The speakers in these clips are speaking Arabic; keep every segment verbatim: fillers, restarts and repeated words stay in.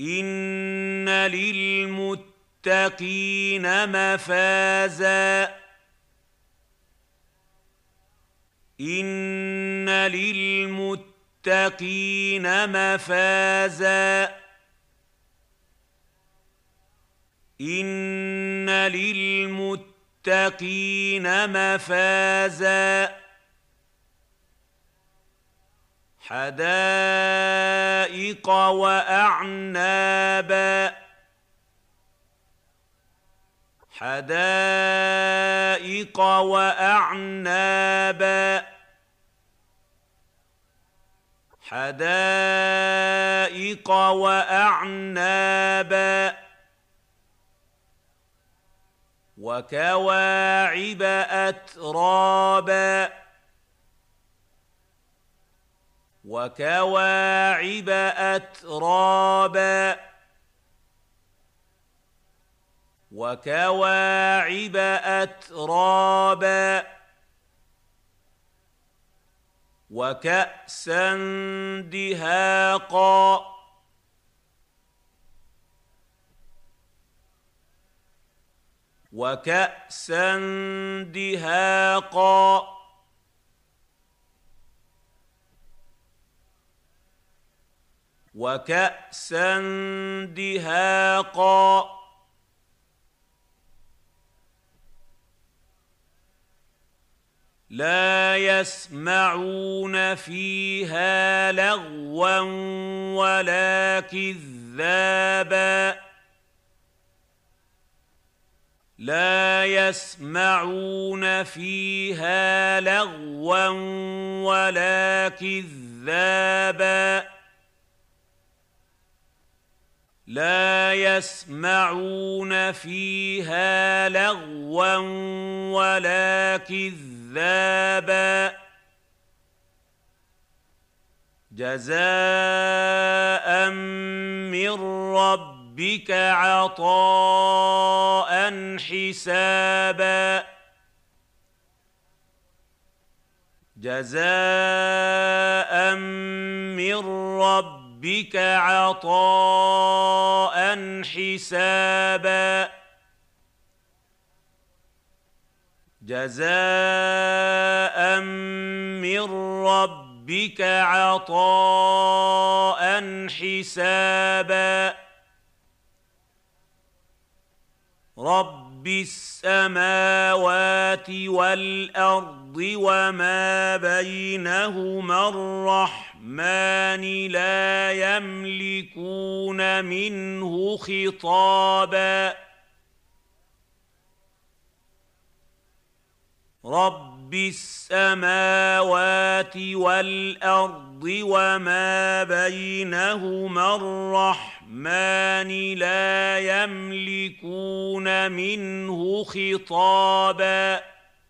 إِنَّ لِلْمُتَّقِينَ مَفَازًا إِنَّ لِلْمُتَّقِينَ مَفَازًا إِنَّ لِلْمُتَّقِينَ مَفَازًا حَدَائِقَ وَأَعْنَابًا حَدَائِقَ وَأَعْنَابًا حَدَائِقَ وَأَعْنَابًا وَكَوَاعِبَ أَتْرَابًا وَكَوَاعِبَ أَتْرَابًا وَكَوَاعِبَ أَتْرَابًا وَكَأْسًا دِهَاقًا وَكَأْسًا دِهَاقًا وَكَأْسًا دِهَاقًا لَا يَسْمَعُونَ فِيهَا لَغْوًا وَلَا كِذَّابًا لَا يَسْمَعُونَ فِيهَا لَغْوًا وَلَا كِذَّابًا لَا يَسْمَعُونَ فِيهَا لَغْوًا وَلَا كِذَّابًا جَزَاءً مِّن رَّبِّكَ عَطَاءً حِسَابًا جَزَاءً مِّن رَّبِّكَ عَطَاءً حِسَابًا جَزَاءً مِّن رَّبِّكَ عَطَاءً حِسَابًا رَبِّ السَّمَاوَاتِ وَالْأَرْضِ وَمَا بَيْنَهُمَا الرَّحْمَنِ لَا يَمْلِكُونَ مِنْهُ خِطَابًا رَبِّ السَّمَاوَاتِ وَالْأَرْضِ وَمَا بَيْنَهُمَا الرَّحْمَنِ لَا يَمْلِكُونَ مِنْهُ خِطَابًا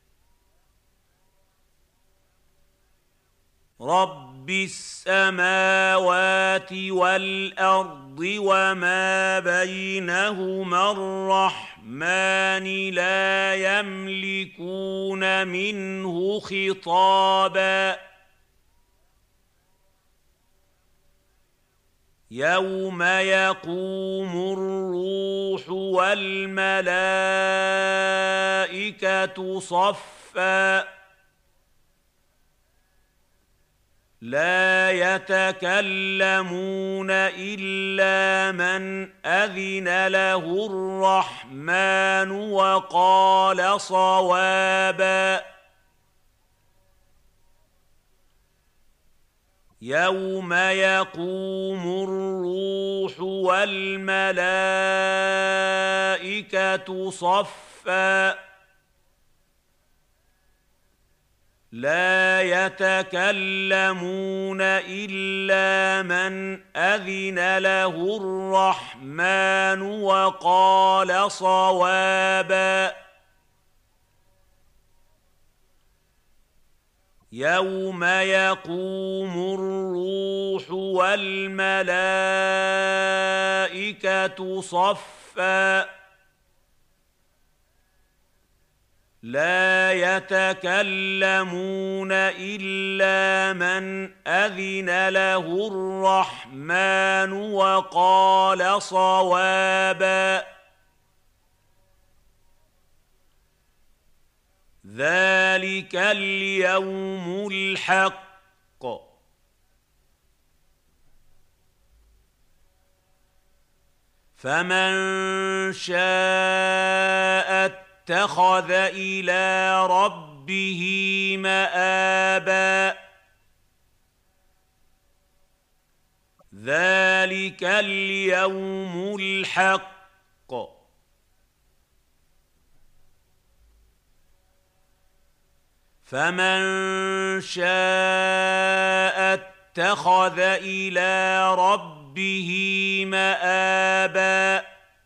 رَبِّ السَّمَاوَاتِ وَالْأَرْضِ وَمَا بَيْنَهُمَا الرَّحْمَنِ لَا يَمْلِكُونَ مِنْهُ خِطَابًا يَوْمَ يَقُومُ الرُّوحُ وَالْمَلَائِكَةُ صَفًّا لَا يَتَكَلَّمُونَ إِلَّا مَنْ أَذِنَ لَهُ الرَّحْمَنُ وَقَالَ صَوَابًا يَوْمَ يَقُومُ الرُّوحُ وَالْمَلَائِكَةُ صَفًّا لَا يَتَكَلَّمُونَ إِلَّا مَنْ أَذِنَ لَهُ الرَّحْمَنُ وَقَالَ صَوَابًا يَوْمَ يَقُومُ الرُّوحُ وَالْمَلَائِكَةُ صَفًّا لا يتكلمون إلا من أذن له الرحمن وقال صوابا ذلك اليوم الحق فمن شاء اتخذ إلى ربه مآبا ذلك اليوم الحق فمن شاء اتخذ إلى ربه مآبا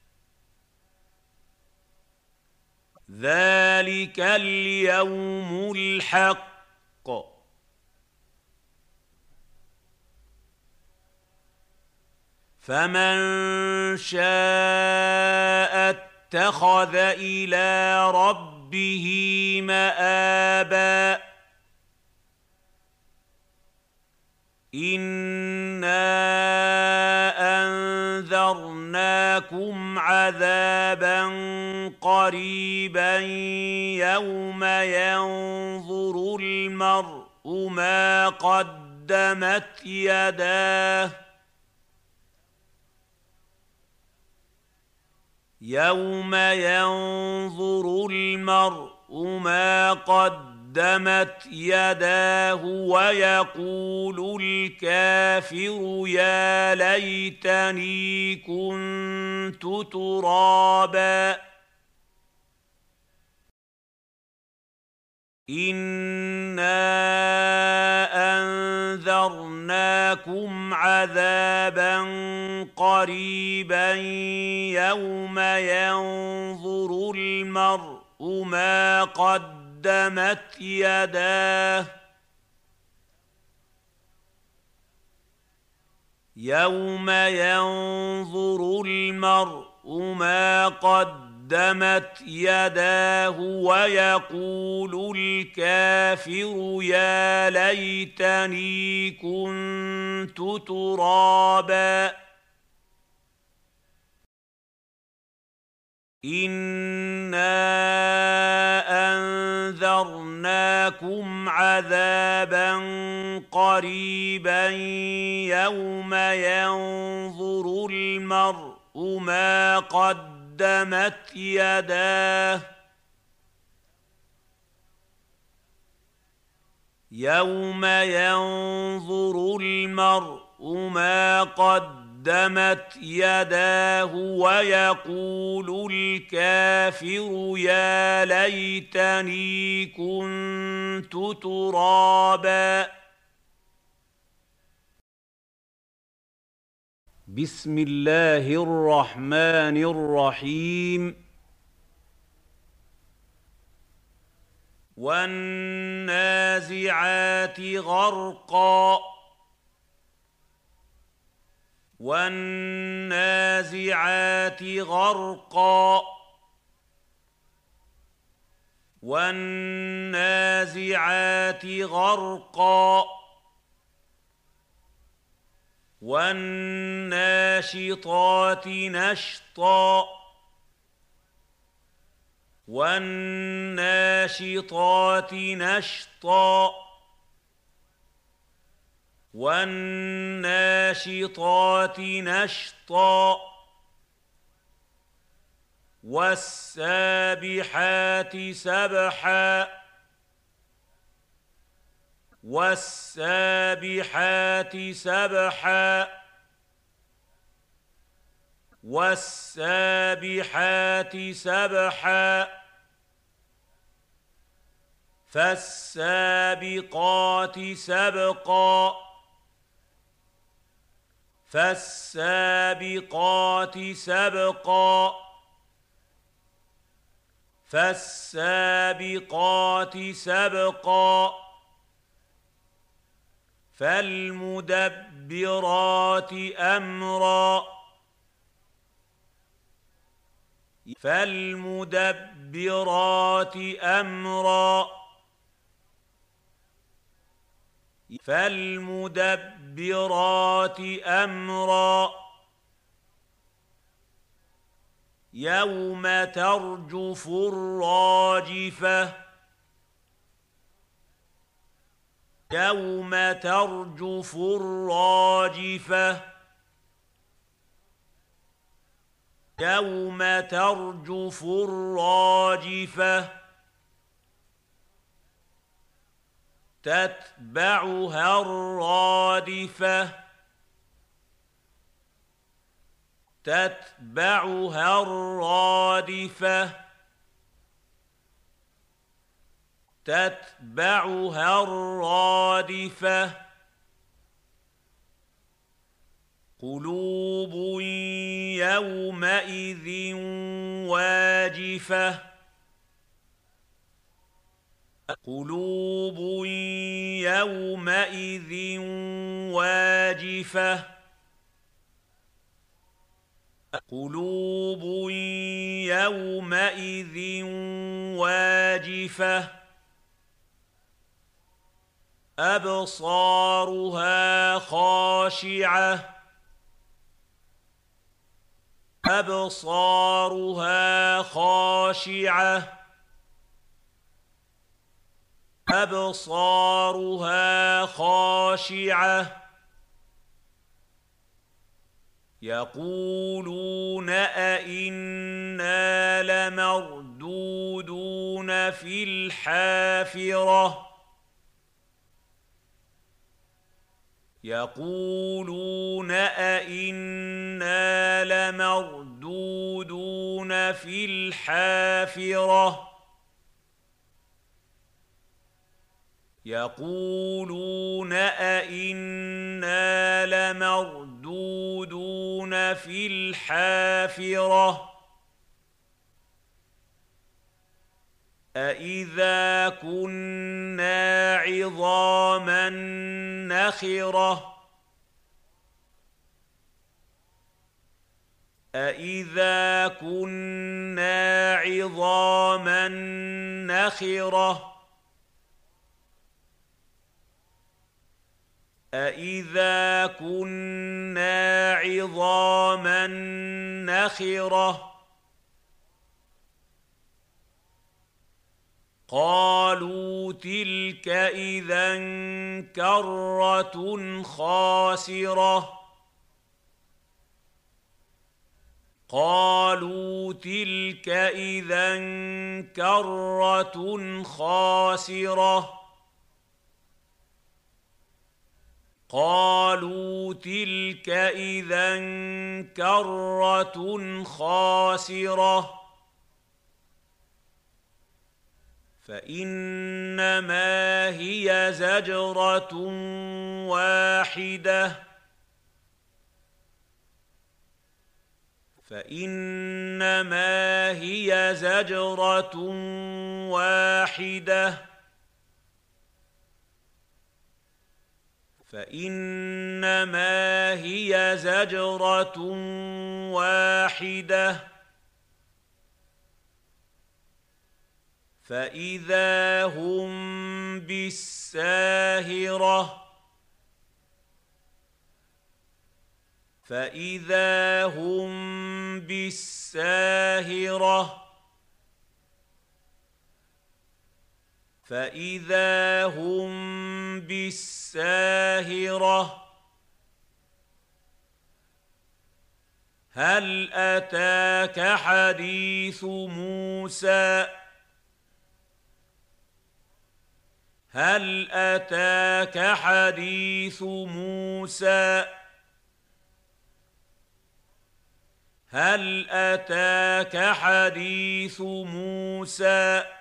ذلك اليوم الحق فمن شاء اتخذ إلى ربه مآبا إنا أنذرناكم عذابا قريبا يوم ينظر المرء ما قدمت يداه يوم ينظر المرء ما قدمت يداه ويقول الكافر يا ليتني كنت ترابا إنا أنذرناكم عذابا قريبا يوم ينظر المرء ما قدمت يداه يوم ينظر المرء ما قدمت قدمت يداه ويقول الكافر يا ليتني كنت ترابا إنا أنذرناكم عذابا قريبا يوم ينظر المرء ما قدمت قدمت يداه يوم ينظر المرء ما قدمت يداه ويقول الكافر يا ليتني كنت ترابا بسم الله الرحمن الرحيم والنازعات غرقا والنازعات غرقا والنازعات غرقا والناشطات نشطا والناشطات نشطا والناشطات نشطا والسابحات سبحا والسابحات سبحا والسابحات سبحا فالسابقات سبقا فالسابقات سبقا فالسابقات سبقا فالمدبرات أمرا فالمدبرات أمرا فالمدبرات أمرا يوم ترجف الراجفة يوم ترجف الراجفة يوم ترجف الراجفة تتبعها الرادفة تتبعها الرادفة تتبعها الرادفة قلوب يومئذ واجفة قلوب يومئذ واجفة قلوب يومئذ واجفة أبصارها خاشعة أبصارها خاشعة أبصارها خاشعة يقولون أئنا لمردودون في الحافرة يقولون أئنا لمردودون في الحافرة يقولون أئنا لمردودون في الحافرة أإذا كنا عظاما نخرة أإذا كنا عظاما نخرة أإذا كنا عظاما نخرة قالوا تلك إذا كرة خاسرة قالوا تلك إذا كرة خاسرة قالوا تلك إذا كرة خاسرة فإنما هي زجرة واحدة فإنما هي زجرة واحدة فإنما هي زجرة واحدة فإذا هم بالساهرة فإذا هم بالساهرة فإذا هم بالساهرة هل أتاك حديث موسى هل أتاك حديث موسى هل أتاك حديث موسى